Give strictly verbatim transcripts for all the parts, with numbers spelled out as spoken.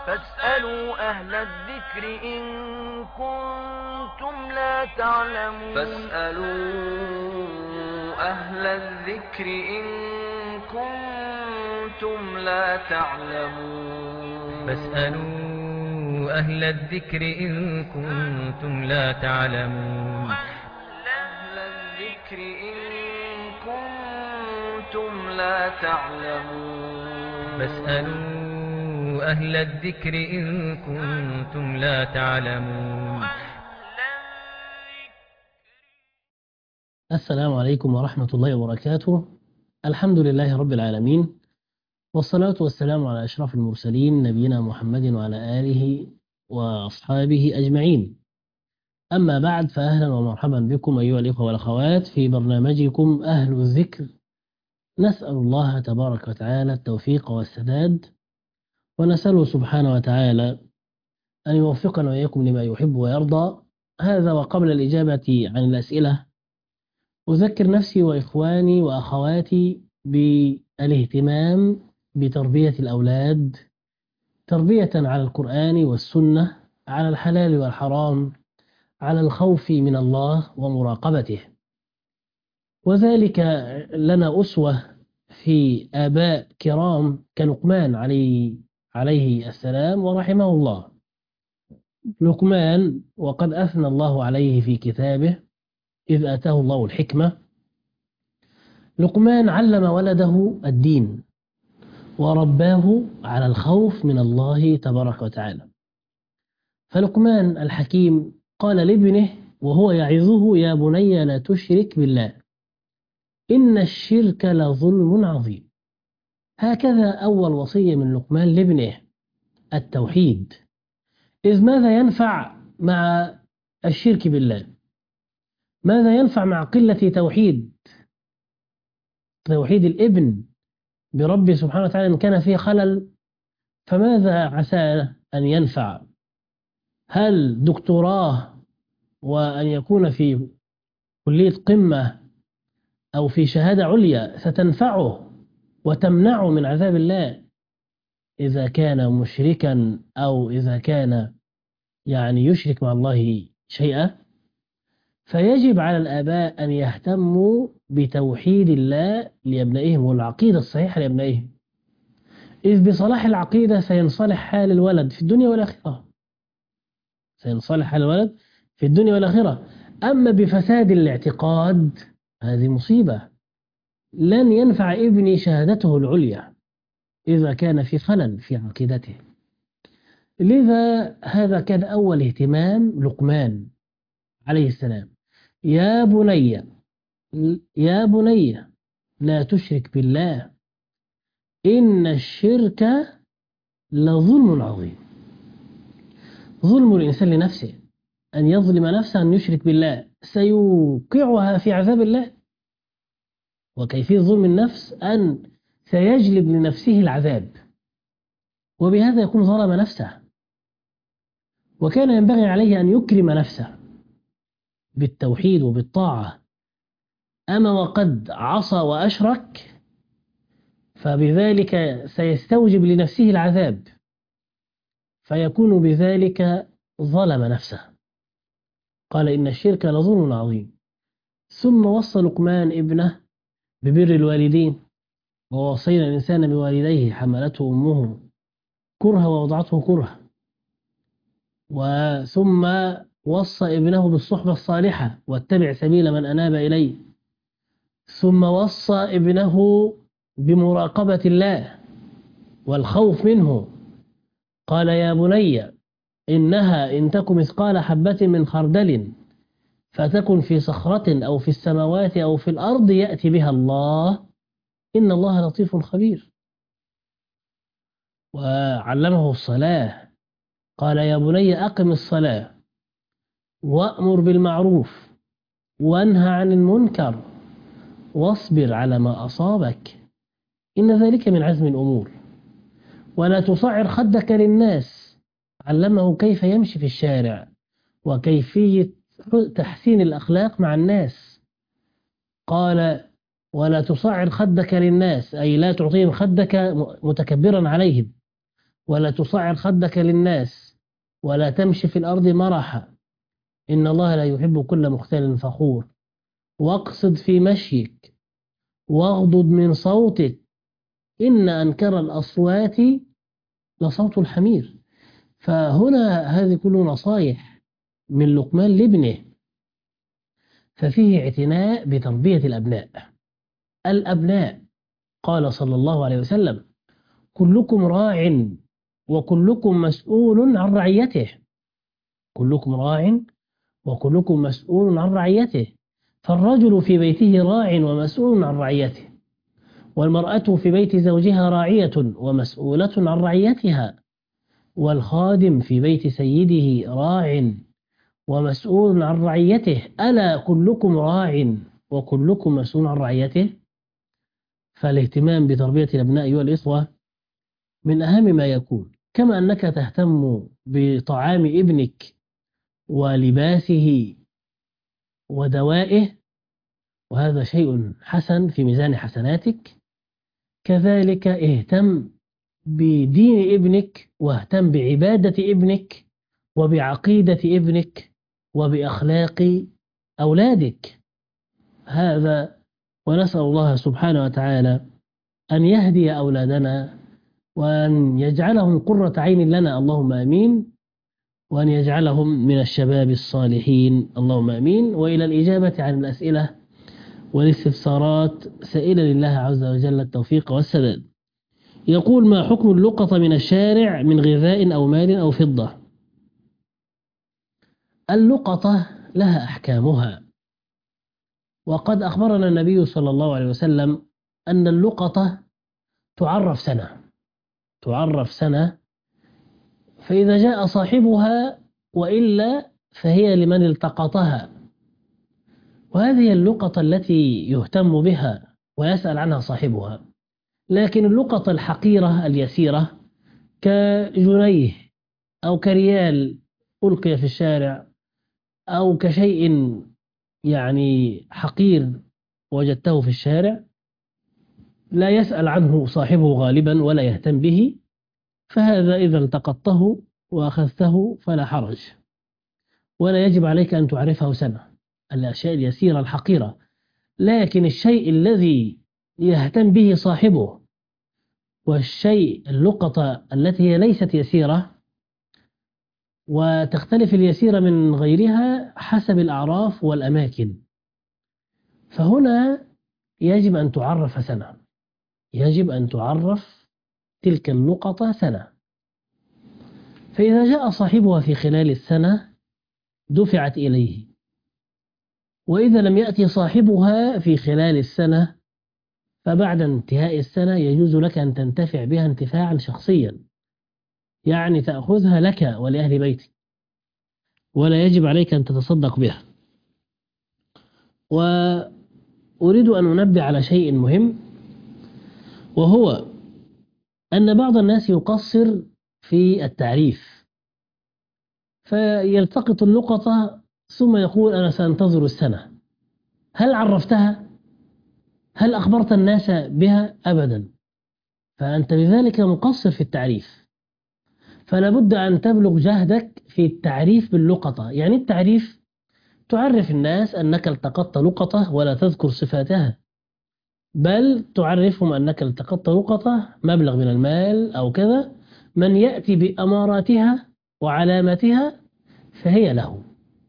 فاسألوا أهل الذكر إن كنتم لا تعلمون فاسألوا أهل الذكر إن كنتم لا تعلمون فاسألوا أهل الذكر إن كنتم لا تعلمون أهل الذكر إن كنتم لا تعلمون فاسألوا أهل الذكر إن كنتم لا تعلمون. السلام عليكم ورحمة الله وبركاته. الحمد لله رب العالمين، والصلاة والسلام على أشرف المرسلين نبينا محمد وعلى آله وأصحابه أجمعين. أما بعد، فأهلا ومرحبا بكم أيها الإخوة والأخوات في برنامجكم أهل الذكر. نسأل الله تبارك وتعالى التوفيق والسداد، ونسأله سبحانه وتعالى أن يوفقنا وإياكم لما يحب ويرضى. هذا وقبل الإجابة عن الأسئلة أذكر نفسي وإخواني وأخواتي بالاهتمام بتربية الأولاد تربية على القرآن والسنة، على الحلال والحرام، على الخوف من الله ومراقبته. وذلك لنا أسوة في آباء كرام كلقمان عليه, عليه السلام ورحمه الله. لقمان وقد أثنى الله عليه في كتابه إذ آتاه الله الحكمة. لقمان علم ولده الدين ورباه على الخوف من الله تبارك وتعالى. فلقمان الحكيم قال لابنه وهو يعظه: يا بني لا تشرك بالله إن الشرك لظلم عظيم. هكذا أول وصية من لقمان لابنه، التوحيد. إذ ماذا ينفع مع الشرك بالله؟ ماذا ينفع مع قلة توحيد توحيد الابن برب سبحانه وتعالى إن كان فيه خلل؟ فماذا عسى أن ينفع؟ هل دكتوراه وأن يكون في كلية قمة أو في شهادة عليا ستنفعه وتمنعه من عذاب الله إذا كان مشركا أو إذا كان يعني يشرك مع الله شيئا؟ فيجب على الآباء أن يهتموا بتوحيد الله لأبنائهم والعقيدة الصحيحة لأبنائهم، إذ بصلاح العقيدة سينصلح حال الولد في الدنيا والآخرة سينصلح حال الولد في الدنيا والآخرة. أما بفساد الاعتقاد هذه مصيبة. لن ينفع ابني شهادته العليا إذا كان في خلل في عقيدته. لذا هذا كان أول اهتمام لقمان عليه السلام: يا بني يا بني لا تشرك بالله إن الشرك لظلم عظيم. ظلم الإنسان لنفسه، أن يظلم نفسه، أن يشرك بالله، سيوقعها في عذاب الله. وكيفية ظلم النفس أن سيجلب لنفسه العذاب، وبهذا يكون ظلم نفسه. وكان ينبغي عليه أن يكرم نفسه بالتوحيد وبالطاعة. أما وقد عصى وأشرك فبذلك سيستوجب لنفسه العذاب، فيكون بذلك ظلم نفسه. قال إن الشرك لظلم عظيم. ثم وصى لقمان ابنه ببر الوالدين: ووصينا الإنسان بوالديه حملته أمه كرها ووضعته كرها. وثم وصى ابنه بالصحبة الصالحة: واتبع سبيل من أناب إليه. ثم وصى ابنه بمراقبة الله والخوف منه. قال يا بني إنها إن تك مثقال حبة من خردل فتكن في صخرة أو في السماوات أو في الأرض يأتي بها الله إن الله لطيف خبير. وعلمه الصلاة. قال يا بني أقم الصلاة وأمر بالمعروف وانهى عن المنكر واصبر على ما أصابك إن ذلك من عزم الأمور. ولا تصعر خدك للناس. علمه كيف يمشي في الشارع وكيفية تحسين الأخلاق مع الناس. قال ولا تصعر خدك للناس، أي لا تعطيهم خدك متكبرا عليهم. ولا تصعر خدك للناس ولا تمشي في الأرض مرحا، إن الله لا يحب كل مختال فخور، واقصد في مشيك واغضض من صوتك، إن أنكر الأصوات لصوت الحمير. فهنا هذه كل نصائح من لقمان لابنه، ففيه اعتناء بتربية الأبناء. الأبناء قال صلى الله عليه وسلم: كلكم راع وكلكم مسؤول عن رعيته. كلكم راع وكلكم مسؤول عن رعيته، فالرجل في بيته راع ومسؤول عن رعيته، والمرأة في بيت زوجها راعية ومسؤولة عن رعيتها، والخادم في بيت سيده راع ومسؤول عن رعيته، ألا كلكم راع وكلكم مسؤول عن رعيته. فالاهتمام بتربية الأبناء أيها الإخوة من أهم ما يكون، كما أنك تهتم بطعام ابنك ولباسه ودوائه، وهذا شيء حسن في ميزان حسناتك، كذلك اهتم بدين ابنك واهتم بعبادة ابنك وبعقيدة ابنك وبأخلاق أولادك. هذا ونسأل الله سبحانه وتعالى أن يهدي أولادنا وأن يجعلهم قرة عين لنا، اللهم آمين، وأن يجعلهم من الشباب الصالحين، اللهم آمين. وإلى الإجابة عن الأسئلة والاستفسارات سائلا لله عز وجل التوفيق والسداد. يقول: ما حكم اللقطة من الشارع من غذاء أو مال أو فضة؟ اللقطة لها أحكامها، وقد أخبرنا النبي صلى الله عليه وسلم أن اللقطة تعرف سنة تعرف سنة فإذا جاء صاحبها وإلا فهي لمن التقطها، وهذه اللقطة التي يهتم بها ويسأل عنها صاحبها. لكن اللقطة الحقيرة اليسيرة كجنيه أو كريال ألقي في الشارع أو كشيء يعني حقير وجدته في الشارع لا يسأل عنه صاحبه غالبا ولا يهتم به، فهذا إذا التقطته وأخذته فلا حرج، ولا يجب عليك أن تعرفه سنة، الأشياء اليسيرة الحقيرة. لكن الشيء الذي يهتم به صاحبه والشيء اللقطة التي هي ليست يسيرة، وتختلف اليسيرة من غيرها حسب الأعراف والأماكن، فهنا يجب أن تعرف سنة يجب أن تعرف تلك اللقطة سنة. فإذا جاء صاحبها في خلال السنة دفعت إليه، وإذا لم يأتي صاحبها في خلال السنة فبعد انتهاء السنة يجوز لك أن تنتفع بها انتفاعا شخصيا، يعني تأخذها لك ولأهل بيتك، ولا يجب عليك أن تتصدق بها. وأريد أن أنبه على شيء مهم، وهو أن بعض الناس يقصر في التعريف، فيلتقط اللقطة ثم يقول: أنا سأنتظر السنة. هل عرفتها؟ هل أخبرت الناس بها؟ أبدا، فأنت بذلك مقصر في التعريف. فلا بد أن تبلغ جهدك في التعريف باللقطة. يعني التعريف تعرف الناس أنك التقطت لقطة ولا تذكر صفاتها، بل تعرفهم أنك التقطت لقطة مبلغ من المال أو كذا، من يأتي بأماراتها وعلاماتها فهي له،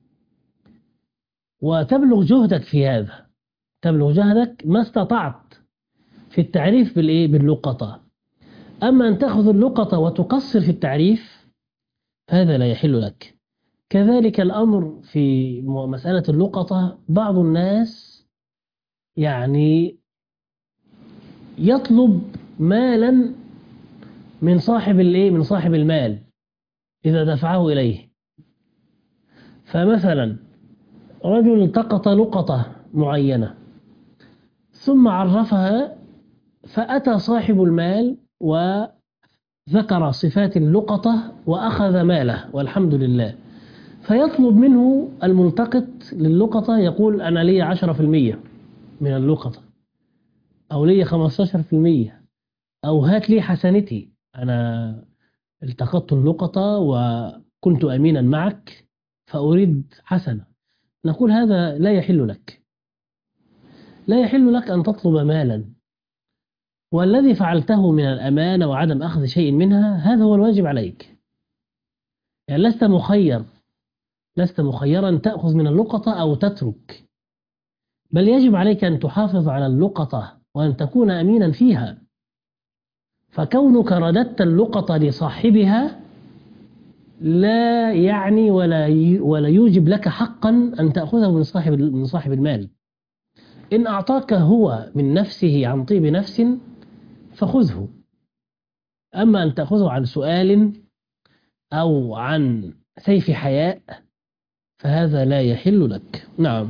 وتبلغ جهدك في هذا، تبلغ جهدك ما استطعت في التعريف بالإيه؟ باللقطة. أما أن تأخذ اللقطة وتقصر في التعريف هذا لا يحل لك. كذلك الأمر في مسألة اللقطة، بعض الناس يعني يطلب مالا من صاحب الإيه؟ من صاحب المال إذا دفعه إليه. فمثلا رجل التقط لقطة معينة ثم عرفها، فأتى صاحب المال وذكر صفات اللقطة وأخذ ماله والحمد لله، فيطلب منه الملتقط للقطة، يقول: أنا لي عشرة في المية من اللقطة، أو لي خمستاشر في المية، أو هات لي حسنتي، أنا التقطت اللقطة وكنت أمينا معك فأريد حسنة، نقول هذا لا يحل لك، لا يحل لك أن تطلب مالا، والذي فعلته من الأمانة وعدم أخذ شيء منها هذا هو الواجب عليك. يعني لست مخير، لست مخيرا تأخذ من اللقطة أو تترك، بل يجب عليك أن تحافظ على اللقطة وأن تكون أمينا فيها. فكونك رددت اللقطة لصاحبها لا يعني ولا ولا يوجب لك حقا أن تأخذه من صاحب من صاحب المال. إن أعطاك هو من نفسه عن طيب نفس فخذه، أما أن تأخذه عن سؤال أو عن سيف حياء فهذا لا يحل لك. نعم.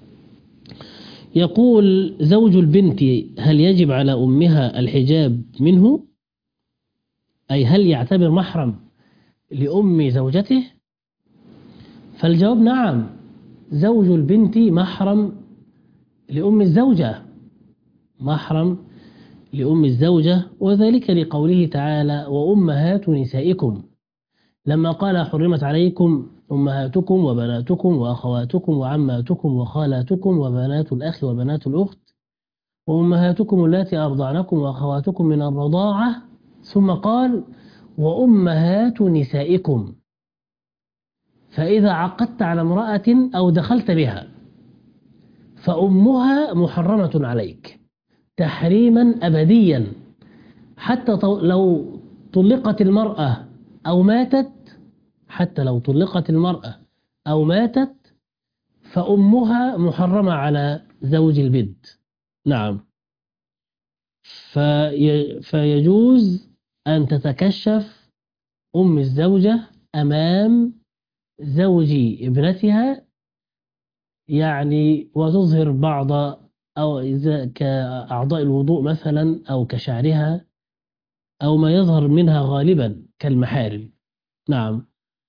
يقول زوج البنت هل يجب على أمها الحجاب منه؟ أي هل يعتبر محرم لأم زوجته؟ فالجواب نعم، زوج البنت محرم لأم الزوجة، محرم لأم الزوجة، وذلك لقوله تعالى وأمهات نسائكم، لما قال حرمت عليكم أمهاتكم وبناتكم وأخواتكم وعماتكم وخالاتكم وبنات الأخ وبنات الأخت وأمهاتكم التي أرضعنكم وأخواتكم من الرضاعة، ثم قال وأمهات نسائكم. فإذا عقدت على امرأة أو دخلت بها فأمها محرمة عليك تحريما أبديا، حتى لو طلقت المرأة أو ماتت، حتى لو طلقت المرأة أو ماتت فأمها محرمة على زوج البنت. نعم. في فيجوز أن تتكشف أم الزوجة أمام زوج ابنتها، يعني وتظهر بعض أو إذا كأعضاء الوضوء مثلا أو كشعرها أو ما يظهر منها غالبا كالمحارم. نعم.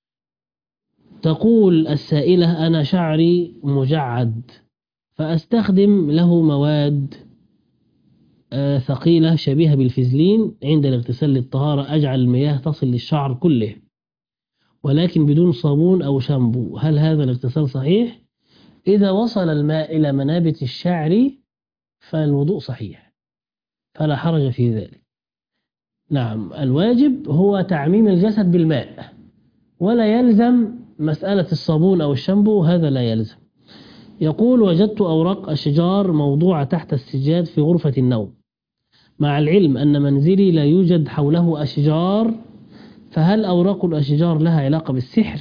تقول السائلة أنا شعري مجعد فأستخدم له مواد آه ثقيلة شبيهة بالفازلين، عند الاغتسال للطهارة أجعل المياه تصل للشعر كله ولكن بدون صابون أو شامبو، هل هذا الاغتسال صحيح؟ إذا وصل الماء إلى منابت الشعر فالوضوء صحيح فلا حرج في ذلك. نعم. الواجب هو تعميم الجسد بالماء، ولا يلزم مسألة الصابون أو الشامبو، هذا لا يلزم. يقول وجدت أوراق أشجار موضوعة تحت السجاد في غرفة النوم، مع العلم أن منزلي لا يوجد حوله أشجار، فهل أوراق الأشجار لها علاقة بالسحر؟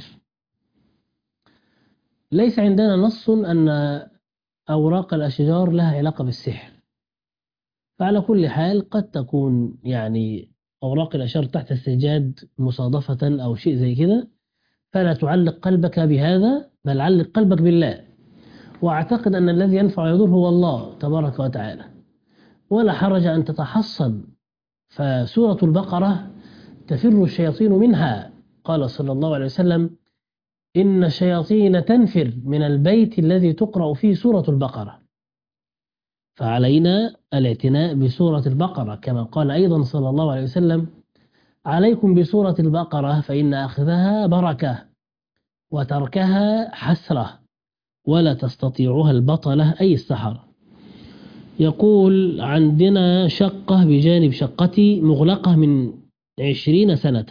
ليس عندنا نص أن أوراق الأشجار لها علاقة بالسحر، فعلى كل حال قد تكون يعني أوراق الأشجار تحت السجاد مصادفة أو شيء زي كده، فلا تعلق قلبك بهذا بل علق قلبك بالله، وأعتقد أن الذي ينفع ويضر هو الله تبارك وتعالى، ولا حرج أن تتحصن. فسورة البقرة تفر الشياطين منها، قال صلى الله عليه وسلم إن الشياطين تنفر من البيت الذي تقرأ فيه سورة البقرة، فعلينا الاعتناء بسورة البقرة، كما قال أيضا صلى الله عليه وسلم عليكم بسورة البقرة فإن أخذها بركة وتركها حسرة ولا تستطيعها البطلة أي السحرة. يقول عندنا شقة بجانب شقتي مغلقة من عشرين سنة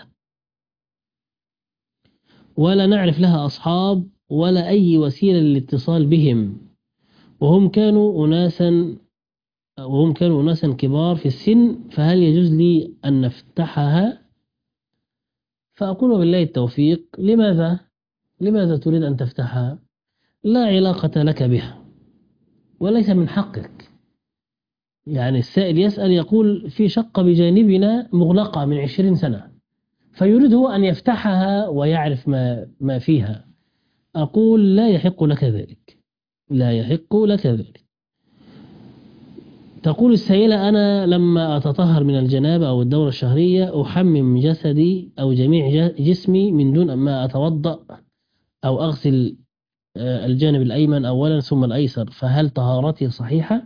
ولا نعرف لها أصحاب ولا أي وسيلة للاتصال بهم، وهم كانوا أناسا وهم كانوا أناسا كبار في السن، فهل يجوز لي أن نفتحها؟ فأقول بالله التوفيق. لماذا؟ لماذا تريد أن تفتحها؟ لا علاقة لك بها وليس من حقك. يعني السائل يسأل يقول في شقة بجانبنا مغلقة من عشرين سنة، فيريد هو أن يفتحها ويعرف ما, ما فيها. أقول لا يحق لك ذلك، لا يحق لك ذلك. تقول السائلة أنا لما أتطهر من الجنابة أو الدورة الشهرية أحمم جسدي أو جميع جسمي من دون ما أتوضأ أو أغسل الجانب الأيمن أولا ثم الأيسر، فهل طهارتي صحيحة؟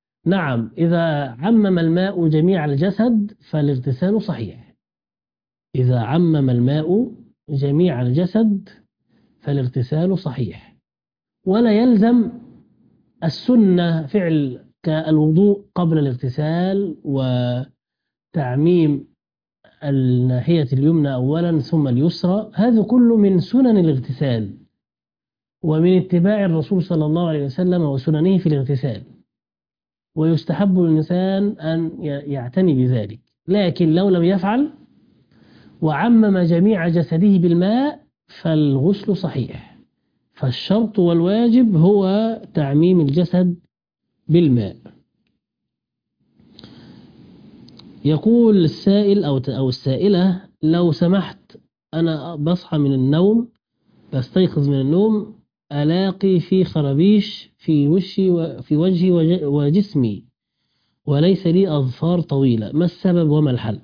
نعم، إذا عمم الماء جميع الجسد فالاغتسال صحيح، إذا عمم الماء جميع الجسد فالاغتسال صحيح، ولا يلزم السنة فعل كالوضوء قبل الاغتسال وتعميم الناحية اليمنى أولا ثم اليسرى، هذا كله من سنن الاغتسال ومن اتباع الرسول صلى الله عليه وسلم وسننه في الاغتسال، ويستحب للإنسان أن يعتني بذلك. لكن لو لم يفعل وعمم جميع جسده بالماء فالغسل صحيح، فالشرط والواجب هو تعميم الجسد بالماء. يقول السائل أو أو السائلة: لو سمحت أنا بصحى من النوم، بستيقظ من النوم ألاقي في خرابيش في وشي وفي وجهي وجسمي وليس لي أظفار طويلة، ما السبب وما الحل؟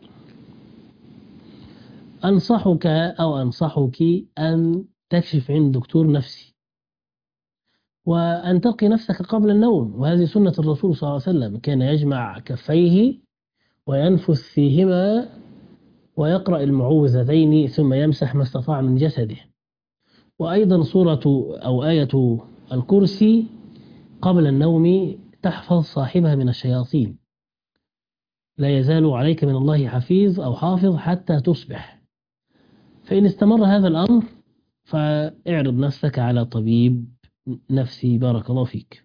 أنصحك أو أنصحك أن تكشف عند دكتور نفسي وأن تقي نفسك قبل النوم، وهذه سنة الرسول صلى الله عليه وسلم، كان يجمع كفيه وينفث فيهما ويقرأ المعوذتين ثم يمسح ما استطاع من جسده. وأيضا سورة أو آية الكرسي قبل النوم تحفظ صاحبها من الشياطين، لا يزال عليك من الله حفيظ أو حافظ حتى تصبح. فإن استمر هذا الأمر فاعرض نفسك على طبيب نفسي. بارك الله فيك.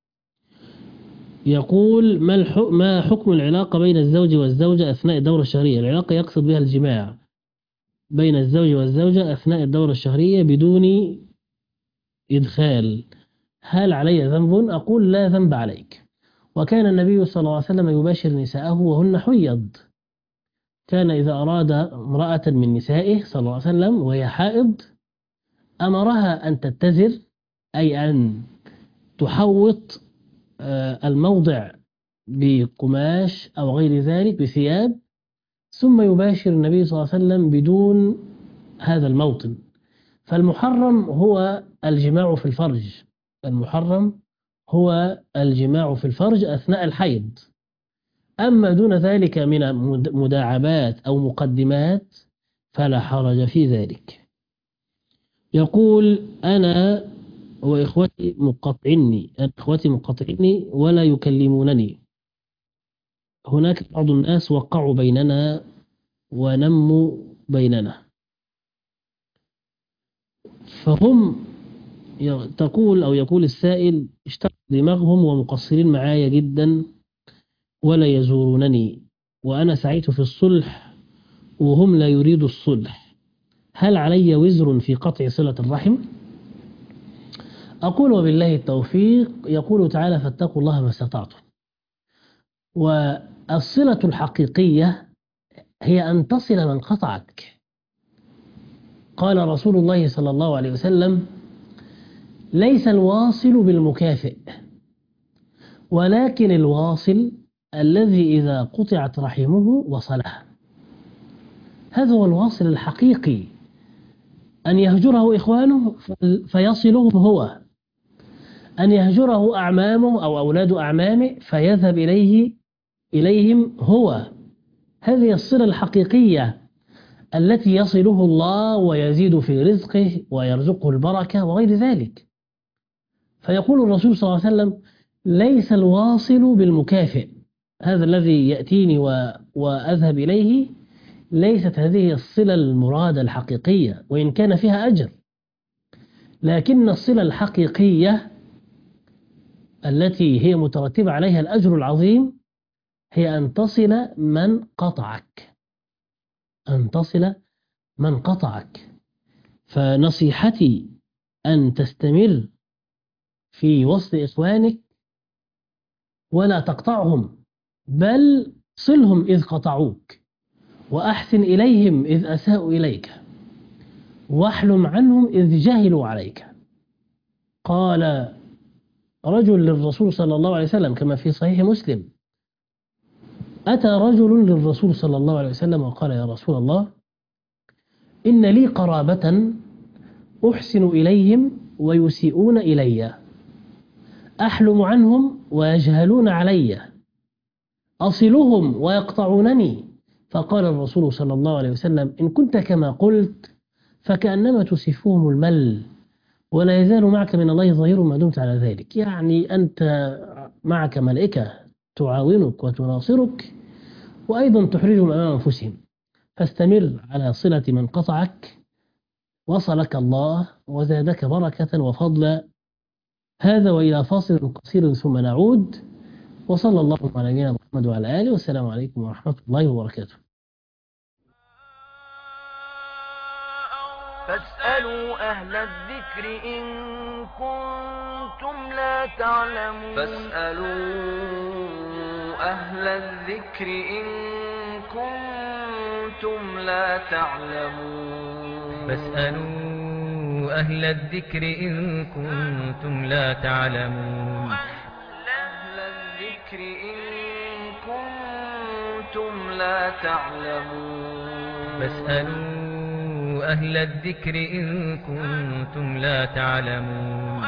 يقول: ما ما حكم العلاقة بين الزوج والزوجة أثناء الدورة الشهرية؟ العلاقة يقصد بها الجماع بين الزوج والزوجة أثناء الدورة الشهرية بدون إدخال، هل علي ذنب؟ أقول: لا ذنب عليك. وكان النبي صلى الله عليه وسلم يباشر نساءه وهن حيض، كان إذا أراد امرأة من نسائه صلى الله عليه وسلم وهي حائض أمرها أن تتزر، أي أن تحوط الموضع بقماش أو غير ذلك بثياب، ثم يباشر النبي صلى الله عليه وسلم بدون هذا الموطن. فالمحرم هو الجماع في الفرج، المحرم هو الجماع في الفرج أثناء الحيض. أما دون ذلك من مداعبات أو مقدمات فلا حرج في ذلك. يقول: أنا وإخوتي مقاطعني أنا إخوتي مقاطعني ولا يكلمونني، هناك بعض الناس وقعوا بيننا ونموا بيننا، فهم تقول أو يقول السائل اشتغل دماغهم ومقصرين معايا جدا ولا يزورونني، وأنا سعيت في الصلح وهم لا يريدوا الصلح، هل علي وزر في قطع صلة الرحم؟ أقول: وبالله التوفيق. يقول تعالى: فاتقوا الله ما استطعتم. والصلة الحقيقية هي أن تصل من قطعك. قال رسول الله صلى الله عليه وسلم: ليس الواصل بالمكافئ، ولكن الواصل الذي إذا قطعت رحمه وصلها. هذا هو الواصل الحقيقي، أن يهجره إخوانه فيصلهم هو، أن يهجره أعمامه أو أولاد أعمامه فيذهب إليه إليهم هو. هذه الصلة الحقيقية التي يصله الله ويزيد في رزقه ويرزقه البركة وغير ذلك. فيقول الرسول صلى الله عليه وسلم: ليس الواصل بالمكافئ، هذا الذي يأتيني وأذهب إليه، ليست هذه الصلة المرادة الحقيقية وإن كان فيها أجر، لكن الصلة الحقيقية التي هي مترتبة عليها الأجر العظيم هي أن تصل من قطعك، أن تصل من قطعك. فنصيحتي أن تستمر في وصل إخوانك ولا تقطعهم، بل صلهم إذ قطعوك، وأحسن إليهم إذ أساءوا إليك، واحلم عنهم إذ جهلوا عليك. قال رجل للرسول صلى الله عليه وسلم كما في صحيح مسلم: أتى رجل للرسول صلى الله عليه وسلم وقال: يا رسول الله، إن لي قرابة أحسن إليهم ويسيئون إلي، أحلم عنهم ويجهلون علي، أصلهم ويقطعونني، فقال الرسول صلى الله عليه وسلم: إن كنت كما قلت فكأنما تسفهم المل، ولا يزال معك من الله ظهير ما دمت على ذلك. يعني أنت معك ملائكة تعاونك وتناصرك، وأيضا تحرجهم أمام أنفسهم، فاستمر على صلة من قطعك، وصلك الله وزادك بركة وفضلا. هذا وإلى فاصل قصير ثم نعود، وصلى الله على نبينا محمد وعلى آله، والسلام عليكم ورحمة الله وبركاته. فاسألوا أهل الذكر إن كنتم لا تعلمون فاسألوا أهل الذكر إن كنتم لا تعلمون فاسألوا أهل الذكر إن كنتم لا تعلمون أهل الذكر إن كنتم لا تعلمون فاسألوا أهل الذكر إن كنتم لا تعلمون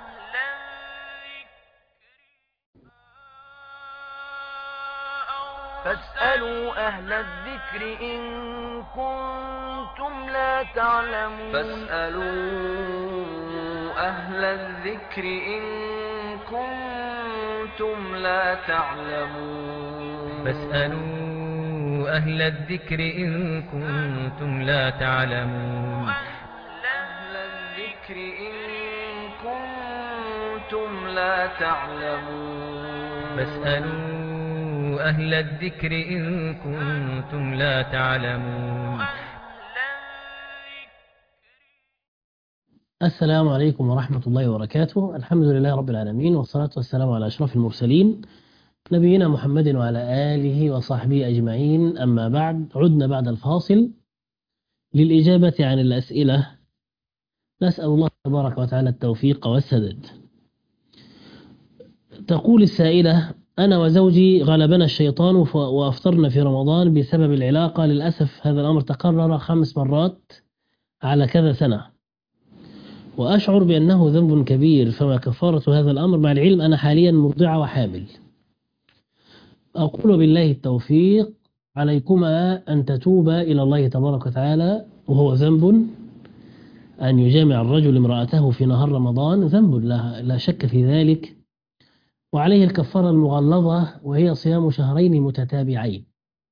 فاسألوا أهل الذكر إن كنتم لا تعلمون فاسألوا أهل الذكر إن كنتم لا تعلمون فاسألوا أهل الذكر إن كنتم لا تعلمون أهل الذكر إن كنتم لا تعلمون فاسألوا أهل الذكر إن كنتم لا تعلمون. السلام عليكم ورحمة الله وبركاته. الحمد لله رب العالمين، والصلاة والسلام على أشرف المرسلين نبينا محمد وعلى آله وصحبه أجمعين. أما بعد، عدنا بعد الفاصل للإجابة عن الأسئلة. نسأل الله تبارك وتعالى التوفيق والسداد. تقول السائلة: أنا وزوجي غلبنا الشيطان وأفطرنا في رمضان بسبب العلاقة. للأسف هذا الأمر تكرر خمس مرات على كذا سنة، وأشعر بأنه ذنب كبير، فما كفارة هذا الأمر؟ مع العلم أنا حاليا مرضعة وحامل. أقول بالله التوفيق، عليكما أن تتوبا إلى الله تبارك وتعالى، وهو ذنب أن يجامع الرجل امرأته في نهار رمضان، ذنب لا, لا شك في ذلك، وعليه الكفارة المغلظة وهي صيام شهرين متتابعين.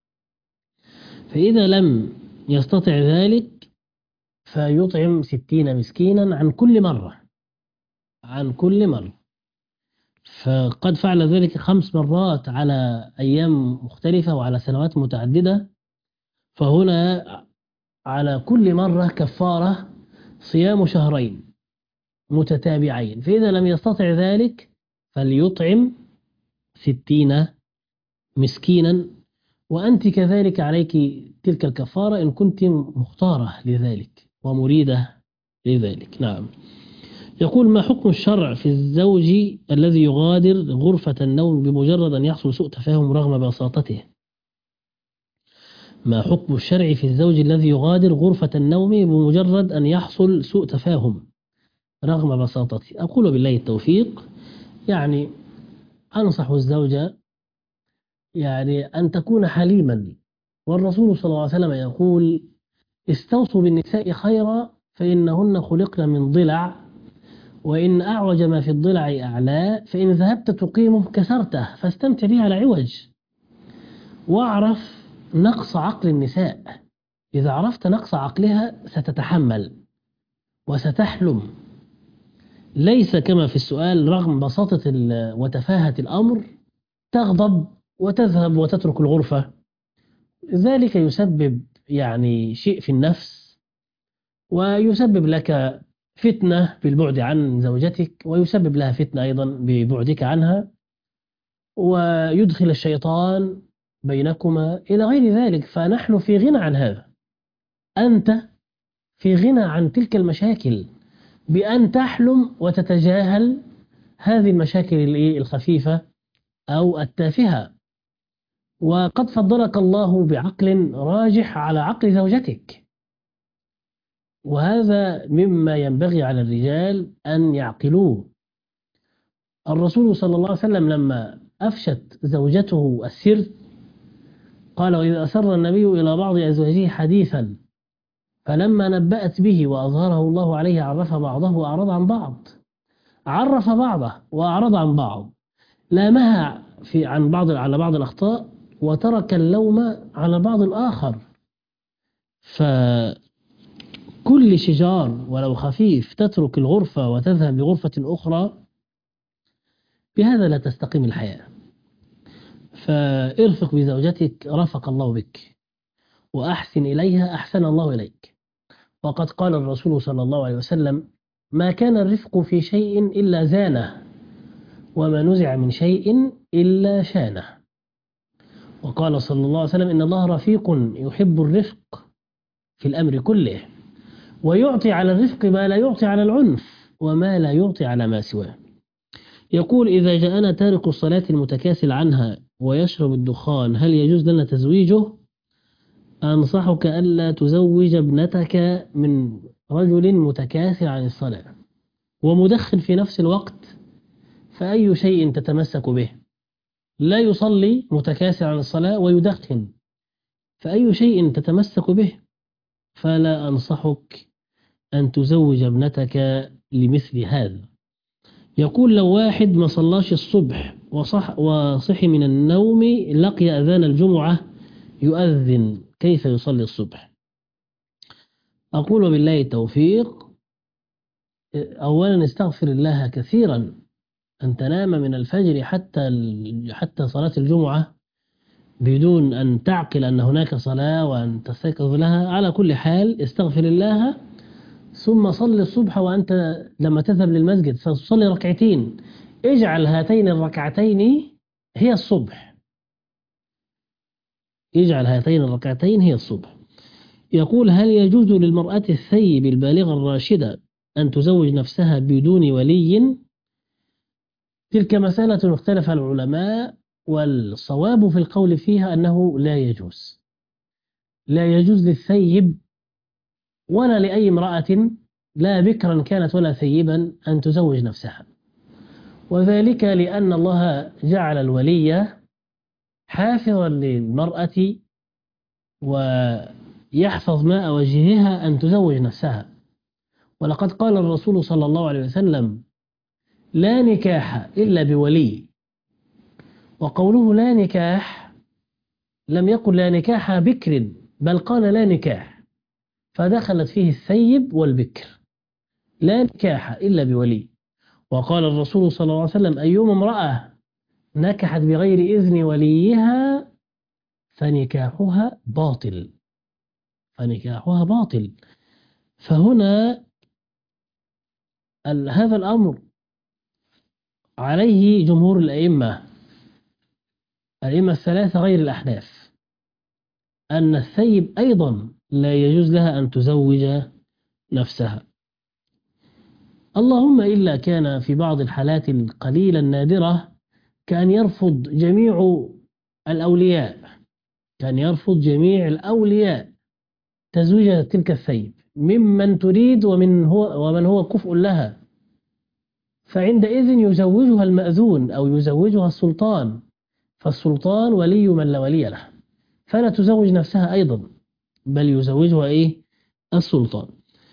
فإذا لم يستطع ذلك فيطعم ستين مسكينا عن كل مرة عن كل مرة فقد فعل ذلك خمس مرات على أيام مختلفة وعلى سنوات متعددة، فهنا على كل مرة كفارة صيام شهرين متتابعين. فإذا لم يستطع ذلك فليطعم ستين مسكينا، وأنت كذلك عليك تلك الكفارة إن كنت مختارة لذلك ومريدة لذلك. نعم. يقول: ما حكم الشرع في الزوج الذي يغادر غرفة النوم بمجرد أن يحصل سوء تفاهم رغم بساطته؟ ما حكم الشرع في الزوج الذي يغادر غرفة النوم بمجرد أن يحصل سوء تفاهم رغم بساطته؟ أقول بالله التوفيق، يعني أنصح الزوجة يعني أن تكون حليما، والرسول صلى الله عليه وسلم يقول: استوصوا بالنساء خيرا فإنهن خلقن من ضلع، وإن أعوج ما في الضلع أعلى، فإن ذهبت تقيمه كسرته، فاستمتع به على عوج. واعرف نقص عقل النساء، إذا عرفت نقص عقلها ستتحمل وستحلم، ليس كما في السؤال رغم بساطة وتفاهة الأمر تغضب وتذهب وتترك الغرفة. ذلك يسبب يعني شيء في النفس، ويسبب لك فتنة بالبعد عن زوجتك، ويسبب لها فتنة أيضا ببعدك عنها، ويدخل الشيطان بينكما إلى غير ذلك. فنحن في غنى عن هذا، أنت في غنى عن تلك المشاكل بأن تحلم وتتجاهل هذه المشاكل الخفيفة أو التافهة. وقد فضلك الله بعقل راجح على عقل زوجتك، وهذا مما ينبغي على الرجال أن يعقلوه. الرسول صلى الله عليه وسلم لما أفشت زوجته السر قال وإذا أسر النبي إلى بعض أزواجه حديثا فلما نبأت به وأظهره الله عليه عرف بعضه وأعرض عن بعض، عرف بعضه وأعرض عن بعض، لامها في عن بعض على بعض الأخطاء وترك اللوم على بعض الآخر. فكل شجار ولو خفيف تترك الغرفة وتذهب لغرفة أخرى، بهذا لا تستقيم الحياة. فارفق بزوجتك رفق الله بك، وأحسن إليها أحسن الله إليك. وقد قال الرسول صلى الله عليه وسلم ما كان الرفق في شيء إلا زانه، وما نزع من شيء إلا شانه. وقال صلى الله عليه وسلم إن الله رفيق يحب الرفق في الأمر كله، ويعطي على الرفق ما لا يعطي على العنف وما لا يعطي على ما سواه. يقول إذا جاءنا تارك الصلاة المتكاسل عنها ويشرب الدخان هل يجوز لنا تزويجه؟ أنصحك ألا تزوج ابنتك من رجل متكاسل عن الصلاة ومدخن في نفس الوقت، فأي شيء تتمسك به؟ لا يصلي متكاسل عن الصلاة ويدخن، فأي شيء تتمسك به؟ فلا أنصحك أن تزوج ابنتك لمثل هذا. يقول لو واحد ما صلاش الصبح وصح وصحي من النوم لقي أذان الجمعة يؤذن، كيف يصلي الصبح؟ أقول بالله التوفيق. أولا استغفر الله كثيرا، أن تنام من الفجر حتى حتى صلاة الجمعة بدون أن تعقل أن هناك صلاة وأن تستيقظ لها. على كل حال استغفر الله ثم صل الصبح، وأنت لما تذهب للمسجد فتصلي ركعتين اجعل هاتين الركعتين هي الصبح، اجعل هاتين الركعتين هي الصبح. يقول هل يجوز للمرأة الثيب البالغة الراشدة أن تزوج نفسها بدون ولي؟ تلك مسألة اختلف العلماء، والصواب في القول فيها أنه لا يجوز. لا يجوز للثيب ولا لأي امرأة لا بكرا كانت ولا ثيبا أن تزوج نفسها، وذلك لأن الله جعل الولي حافظا للمرأة ويحفظ ماء وجهها أن تزوج نفسها. ولقد قال الرسول صلى الله عليه وسلم لا نكاح إلا بولي. وقوله لا نكاح لم يقل لا نكاح بكر، بل قال لا نكاح، فدخلت فيه الثيب والبكر. لا نكاح إلا بولي. وقال الرسول صلى الله عليه وسلم أيما امرأة نكحت بغير إذن وليها فنكاحها باطل، فنكاحها باطل. فهنا هذا الأمر عليه جمهور الأئمة الأئمة الثلاثة غير الأحناف، أن الثيب أيضا لا يجوز لها أن تزوج نفسها، اللهم إلا كان في بعض الحالات القليلة النادرة كان يرفض جميع الأولياء كان يرفض جميع الأولياء تزويج تلك الثيب ممن تريد ومن هو ومن هو كفء لها، فعندئذ يزوجها المأذون أو يزوجها السلطان، فالسلطان ولي من لا ولي له، فلا تزوج نفسها أيضا بل يزوجها إيه؟ السلطان.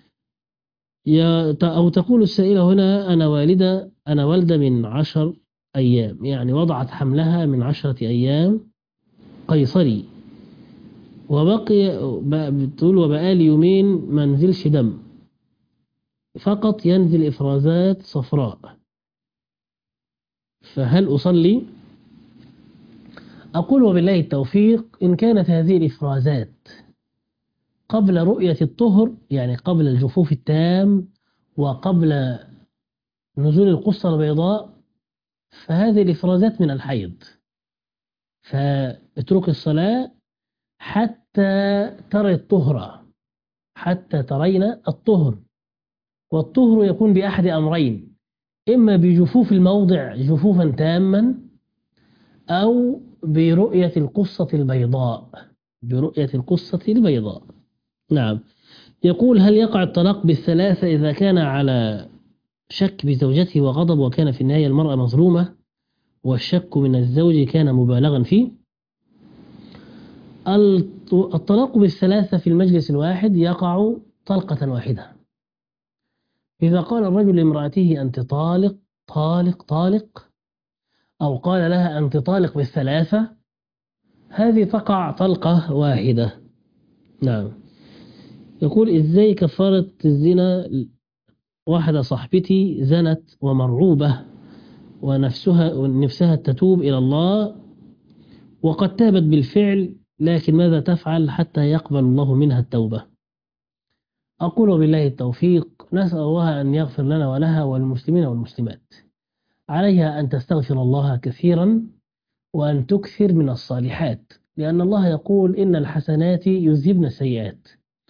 أو تقول السائلة هنا أنا والدة أنا والدة من عشر أيام، يعني وضعت حملها من عشرة أيام قيصري، وبقي بتقول وبقالي يومين ما نزلش دم، فقط ينزل إفرازات صفراء، فهل أصلي؟ أقول وبالله التوفيق. إن كانت هذه الإفرازات قبل رؤية الطهر، يعني قبل الجفوف التام وقبل نزول القصة البيضاء، فهذه الإفرازات من الحيض، فاترك الصلاة حتى ترى الطهر، حتى ترين الطهر. والطهر يكون بأحد أمرين، إما بجفوف الموضع جفوفا تاما، أو برؤية القصة البيضاء برؤية القصة البيضاء. نعم. يقول هل يقع الطلاق بالثلاثة إذا كان على شك بزوجته وغضب وكان في النهاية المرأة مظلومة والشك من الزوج كان مبالغا فيه؟ الطلاق بالثلاثة في المجلس الواحد يقع طلقة واحدة. إذا قال الرجل لامرأته أنت طالق طالق طالق، أو قال لها أنت طالق بالثلاثة، هذه تقع طلقة واحدة. نعم. يقول إزاي كفارة الزنا؟ واحدة صاحبتي زنت ومرعوبة ونفسها ونفسها تتوب إلى الله وقد تابت بالفعل، لكن ماذا تفعل حتى يقبل الله منها التوبة؟ أقول بالله التوفيق، نسأل الله أن يغفر لنا ولها والمسلمين والمسلمات. عليها أن تستغفر الله كثيرا وأن تكثر من الصالحات، لأن الله يقول إن الحسنات يذهبن السيئات.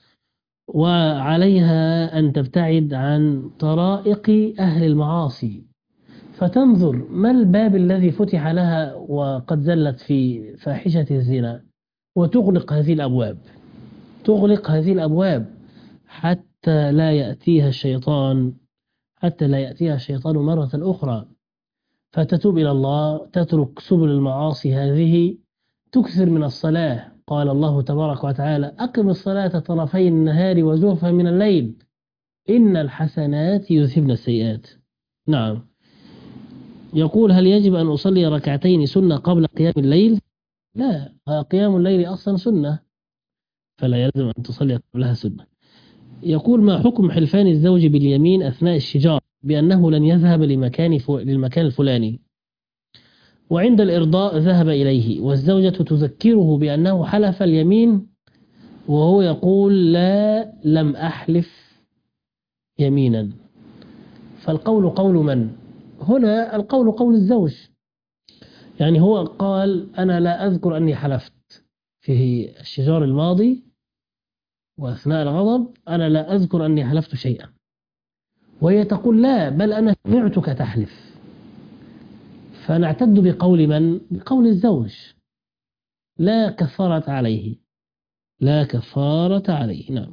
وعليها أن تبتعد عن طرائق أهل المعاصي، فتنظر ما الباب الذي فتح لها وقد زلت في فاحشة الزنا، وتغلق هذه الأبواب، تغلق هذه الأبواب حتى لا يأتيها الشيطان حتى لا يأتيها الشيطان مرة أخرى، فتتوب إلى الله، تترك سبل المعاصي هذه، تكثر من الصلاة. قال الله تبارك وتعالى أقم الصلاة طرفي النهار وزلفا من الليل إن الحسنات يذهبن السيئات. نعم. يقول هل يجب أن أصلي ركعتين سنة قبل قيام الليل؟ لا، قيام الليل أصلا سنة، فلا يلزم أن تصلي قبلها سنة. يقول ما حكم حلفان الزوج باليمين أثناء الشجار بأنه لن يذهب لمكان للمكان الفلاني، وعند الإرضاء ذهب إليه، والزوجة تذكره بأنه حلف اليمين وهو يقول لا لم أحلف يمينا، فالقول قول من؟ هنا القول قول الزوج. يعني هو قال أنا لا أذكر أني حلفت في الشجار الماضي وأثناء الغضب، أنا لا أذكر أني حلفت شيئا، وهي تقول لا بل أنا سمعتك تحلف، فنعتد بقول من؟ بقول الزوج. لا كفارة عليه، لا كفارة عليه. نعم.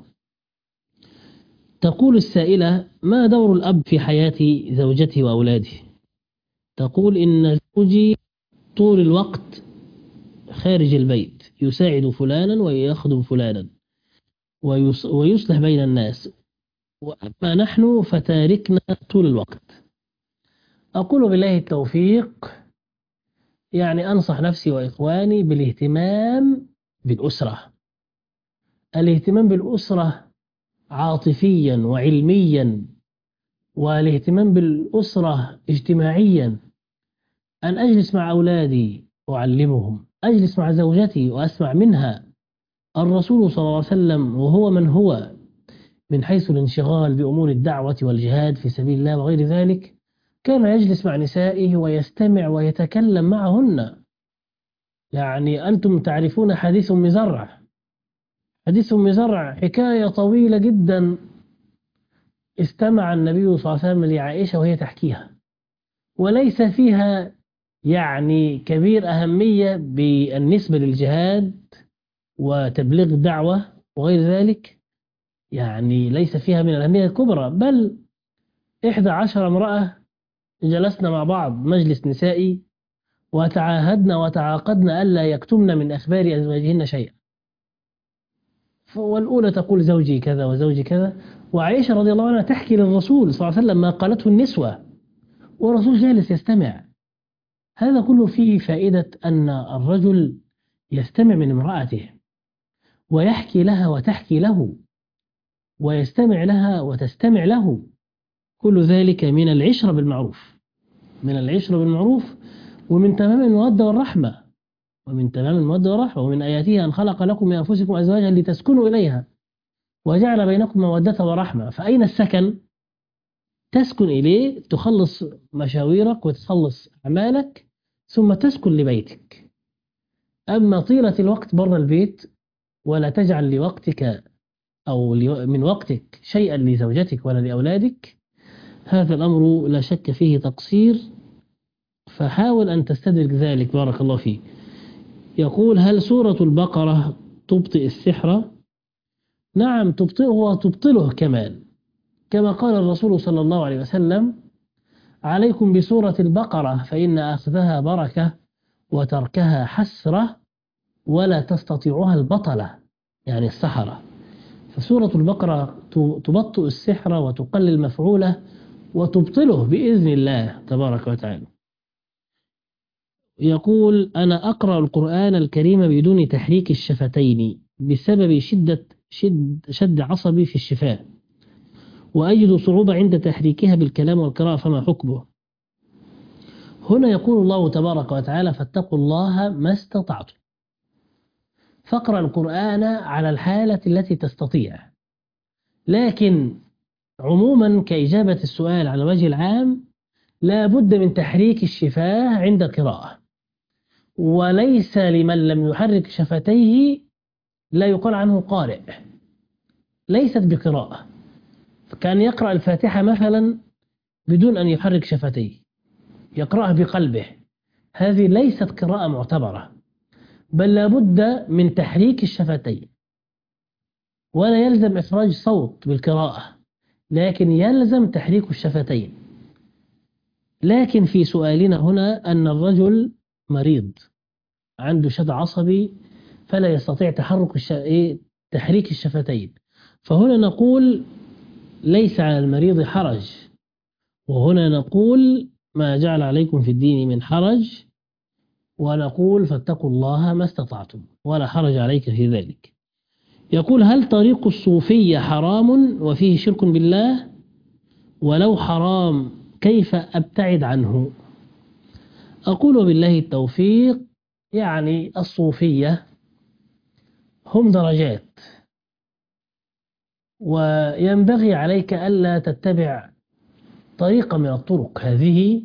تقول السائلة ما دور الأب في حياة زوجته وأولاده؟ تقول إن زوجي طول الوقت خارج البيت، يساعد فلانا ويخدم فلانا ويصلح بين الناس، وأما نحن فتاركنا طول الوقت. أقول بالله التوفيق، يعني أنصح نفسي وإخواني بالاهتمام بالأسرة، الاهتمام بالأسرة عاطفيا وعلميا، والاهتمام بالأسرة اجتماعيا، أن أجلس مع أولادي وأعلمهم، أجلس مع زوجتي وأسمع منها. الرسول صلى الله عليه وسلم وهو من هو من حيث الانشغال بأمور الدعوة والجهاد في سبيل الله وغير ذلك، كان يجلس مع نسائه ويستمع ويتكلم معهن. يعني أنتم تعرفون حديث أم زرع، حديث أم زرع حكاية طويلة جدا، استمع النبي صلى الله عليه وسلم لعائشة وهي تحكيها، وليس فيها يعني كبير أهمية بالنسبة للجهاد وتبليغ الدعوة وغير ذلك، يعني ليس فيها من الأهمية الكبرى، بل إحدى عشر امرأة جلسنا مع بعض مجلس نسائي وتعاهدنا وتعاقدنا ألا يكتمن من أخبار أزواجهن شيئا، والأولى تقول زوجي كذا وزوجي كذا، وعائشة رضي الله عنها تحكي للرسول صلى الله عليه وسلم ما قالته النسوة، والرسول جالس يستمع. هذا كله فيه فائدة أن الرجل يستمع من امرأته ويحكي لها وتحكي له، ويستمع لها وتستمع له، كل ذلك من العشرة بالمعروف، من العشرة بالمعروف، ومن تمام المودة والرحمة، ومن تمام المودة والرحمة. ومن آياته أن خلق لكم من أنفسكم أزواجا لتسكنوا إليها وجعل بينكم مودة ورحمة. فأين السكن؟ تسكن إليه، تخلص مشاويرك وتخلص أعمالك ثم تسكن لبيتك. أما طيلة الوقت برا البيت ولا تجعل لوقتك أو من وقتك شيئا لزوجتك ولا لأولادك، هذا الأمر لا شك فيه تقصير، فحاول أن تستدرك ذلك. بارك الله فيك. يقول هل سورة البقرة تبطئ السحر؟ نعم تبطئه وتبطله كمان، كما قال الرسول صلى الله عليه وسلم عليكم بسورة البقرة فإن أخذها بركة وتركها حسرة ولا تستطيعها البطلة يعني السحرة. فسورة البقرة تبطئ السحر وتقلل مفعوله وتبطله بإذن الله تبارك وتعالى. يقول أنا أقرأ القرآن الكريم بدون تحريك الشفتين بسبب شدة شد, شد عصبي في الشفاه، وأجد صعوبة عند تحريكها بالكلام والقراءة، فما حكمه؟ هنا يقول الله تبارك وتعالى فاتقوا الله ما استطعتم، فاقرأ القرآن على الحالة التي تستطيع، لكن عموما كإجابة السؤال على وجه العام لا بد من تحريك الشفاه عند قراءة، وليس لمن لم يحرك شفتيه لا يقال عنه قارئ، ليست بقراءة. كان يقرأ الفاتحة مثلا بدون أن يحرك شفتيه، يقرأها بقلبه، هذه ليست قراءة معتبرة، بل لابد من تحريك الشفتين، ولا يلزم إخراج صوت بالقراءة، لكن يلزم تحريك الشفتين. لكن في سؤالنا هنا أن الرجل مريض عنده شد عصبي فلا يستطيع تحرك الش... تحريك الشفتين، فهنا نقول ليس على المريض حرج، وهنا نقول ما جعل عليكم في الدين من حرج، ونقول فاتقوا الله ما استطعتم ولا حرج عليك في ذلك. يقول هل طريق الصوفية حرام وفيه شرك بالله؟ ولو حرام كيف أبتعد عنه؟ أقول بالله التوفيق، يعني الصوفية هم درجات، وينبغي عليك ألا تتبع طريقة من الطرق هذه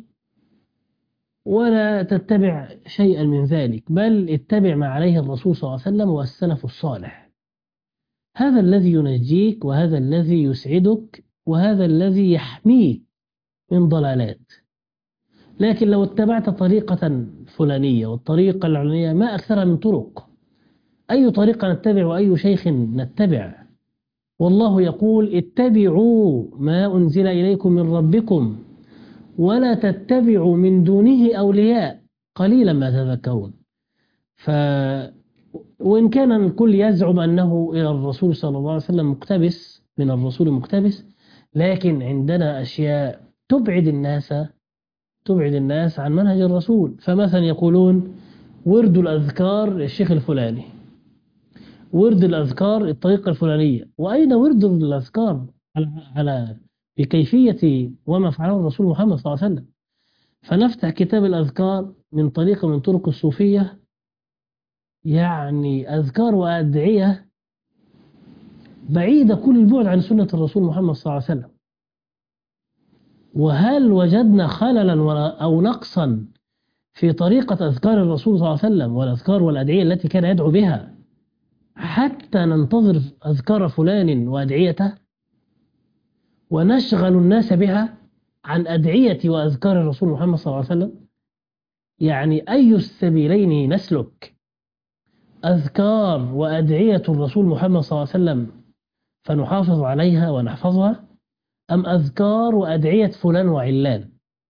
ولا تتبع شيئا من ذلك، بل اتبع ما عليه الرسول صلى الله عليه وسلم والسلف الصالح، هذا الذي ينجيك وهذا الذي يسعدك وهذا الذي يحميك من ضلالات. لكن لو اتبعت طريقة فلانية والطريقة العلانية ما أكثرها من طرق، أي طريقة نتبع وأي شيخ نتبع؟ والله يقول اتبعوا ما أنزل إليكم من ربكم ولا تتبعوا من دونه أولياء قليلا ما تذكرون. ف وإن كان الكل يزعم أنه إلى الرسول صلى الله عليه وسلم مقتبس من الرسول مقتبس، لكن عندنا أشياء تبعد الناس تبعد الناس عن منهج الرسول. فمثلا يقولون ورد الأذكار الشيخ الفلاني، ورد الأذكار الطريقة الفلانية، وأين ورد الأذكار على على بكيفية وما فعله الرسول محمد صلى الله عليه وسلم؟ فنفتح كتاب الأذكار من طريقة من طرق الصوفية، يعني أذكار وأدعية بعيدة كل البعد عن سنة الرسول محمد صلى الله عليه وسلم. وهل وجدنا خللا أو نقصا في طريقة أذكار الرسول صلى الله عليه وسلم والأذكار والأدعية التي كان يدعو بها حتى ننتظر أذكار فلان وأدعيته ونشغل الناس بها عن أدعية وأذكار الرسول محمد صلى الله عليه وسلم؟ يعني أي السبيلين نسلك؟ أذكار وأدعية الرسول محمد صلى الله عليه وسلم فنحافظ عليها ونحفظها، أم أذكار وأدعية فلان وعلان؟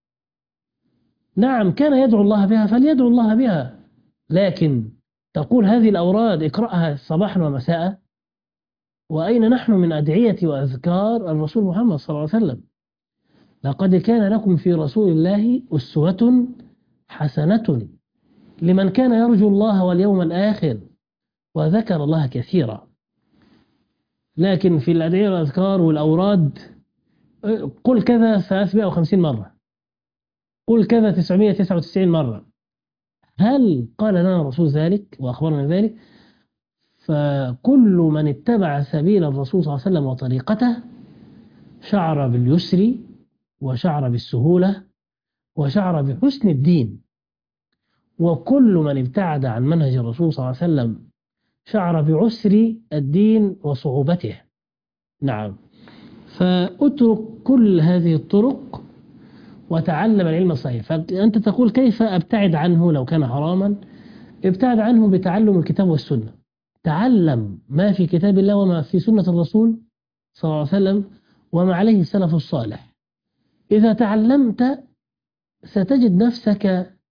نعم كان يدعو الله بها فليدعو الله بها، لكن تقول هذه الأوراد اقرأها صباحا ومساء، وأين نحن من أدعية وأذكار الرسول محمد صلى الله عليه وسلم؟ لقد كان لكم في رسول الله أسوة حسنة لمن كان يرجو الله واليوم الآخر وذكر الله كثيرا. لكن في الأدعية والأذكار والأوراد قل كذا ثلاثمائة وخمسين مرة، قل كذا تسعمائة وتسعة وتسعين مرة، هل قال لنا الرسول ذلك وأخبرنا ذلك؟ فكل من اتبع سبيل الرسول صلى الله عليه وسلم وطريقته شعر باليسر وشعر بالسهولة وشعر بحسن الدين، وكل من ابتعد عن منهج الرسول صلى الله عليه وسلم شعر بعسر الدين وصعوبته. نعم، فأترك كل هذه الطرق وتعلم العلم الصحيح. فأنت تقول كيف أبتعد عنه لو كان حراما؟ ابتعد عنه بتعلم الكتاب والسنة، تعلم ما في كتاب الله وما في سنة الرسول صلى الله عليه وسلم وما عليه السلف الصالح. إذا تعلمت ستجد نفسك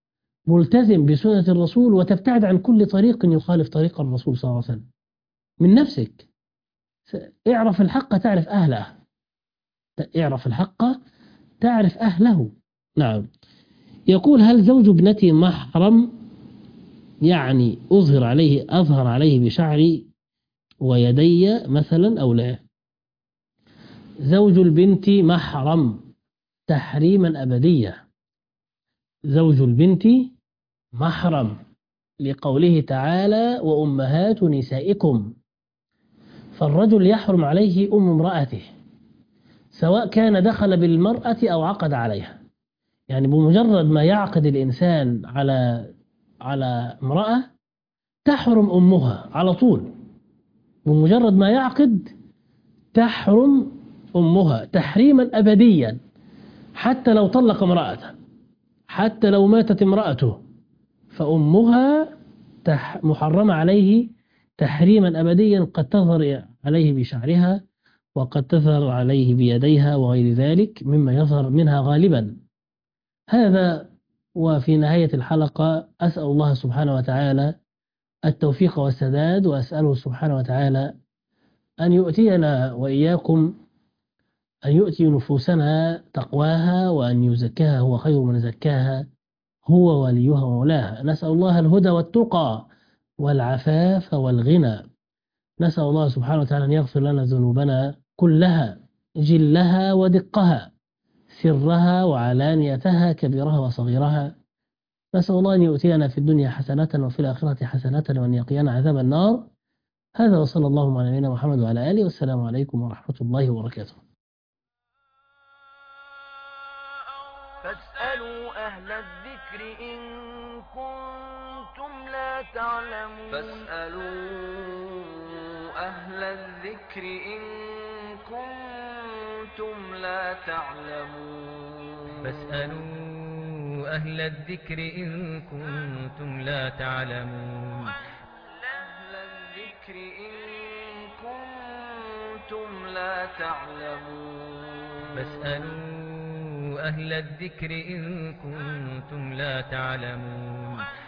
ملتزم بسنة الرسول وتبتعد عن كل طريق يخالف طريق الرسول صلى الله عليه وسلم من نفسك. اعرف الحق تعرف أهله، اعرف الحق تعرف أهله. نعم. يقول هل زوج ابنتي محرم؟ يعني أظهر عليه أظهر عليه بشعري ويدي مثلا أو لا؟ زوج البنت محرم تحريما أبديا. زوج البنت محرم لقوله تعالى وأمهات نسائكم، فالرجل يحرم عليه أم امرأته سواء كان دخل بالمرأة أو عقد عليها. يعني بمجرد ما يعقد الإنسان على على امرأة تحرم أمها على طول، بمجرد ما يعقد تحرم أمها تحريما أبديا، حتى لو طلق امرأته، حتى لو ماتت امرأته فأمها محرمة عليه تحريما أبديا، قد تظهر عليه بشعرها وقد تظهر عليه بيديها وغير ذلك مما يظهر منها غالبا. هذا. وفي نهاية الحلقة أسأل الله سبحانه وتعالى التوفيق والسداد، وأسأله سبحانه وتعالى أن يؤتينا وإياكم أن يؤتي نفوسنا تقواها وأن يزكاها هو خير من زكاها هو وليها ومولاها. نسأل الله الهدى والتقى والعفاف والغنى. نسأل الله سبحانه وتعالى أن يغفر لنا ذنوبنا كلها جلها ودقها، سرها وعلانيتها، كبيرها وصغيرها. نسأل الله أن يؤتينا في الدنيا حسنة وفي الآخرة حسنة وأن يقينا عذاب النار. هذا وصلى الله على نبينا محمد وعلى آله، والسلام عليكم ورحمة الله وبركاته. فاسألوا أهل الذكر إن كنتم لا تعلمون فاسألوا أهل الذكر إن كنتم لا تعلمون فاسألوا أهل الذكر إن كنتم لا تعلمون أهل الذكر إن كنتم لا تعلمون فاسألوا أهل الذكر إن كنتم لا تعلمون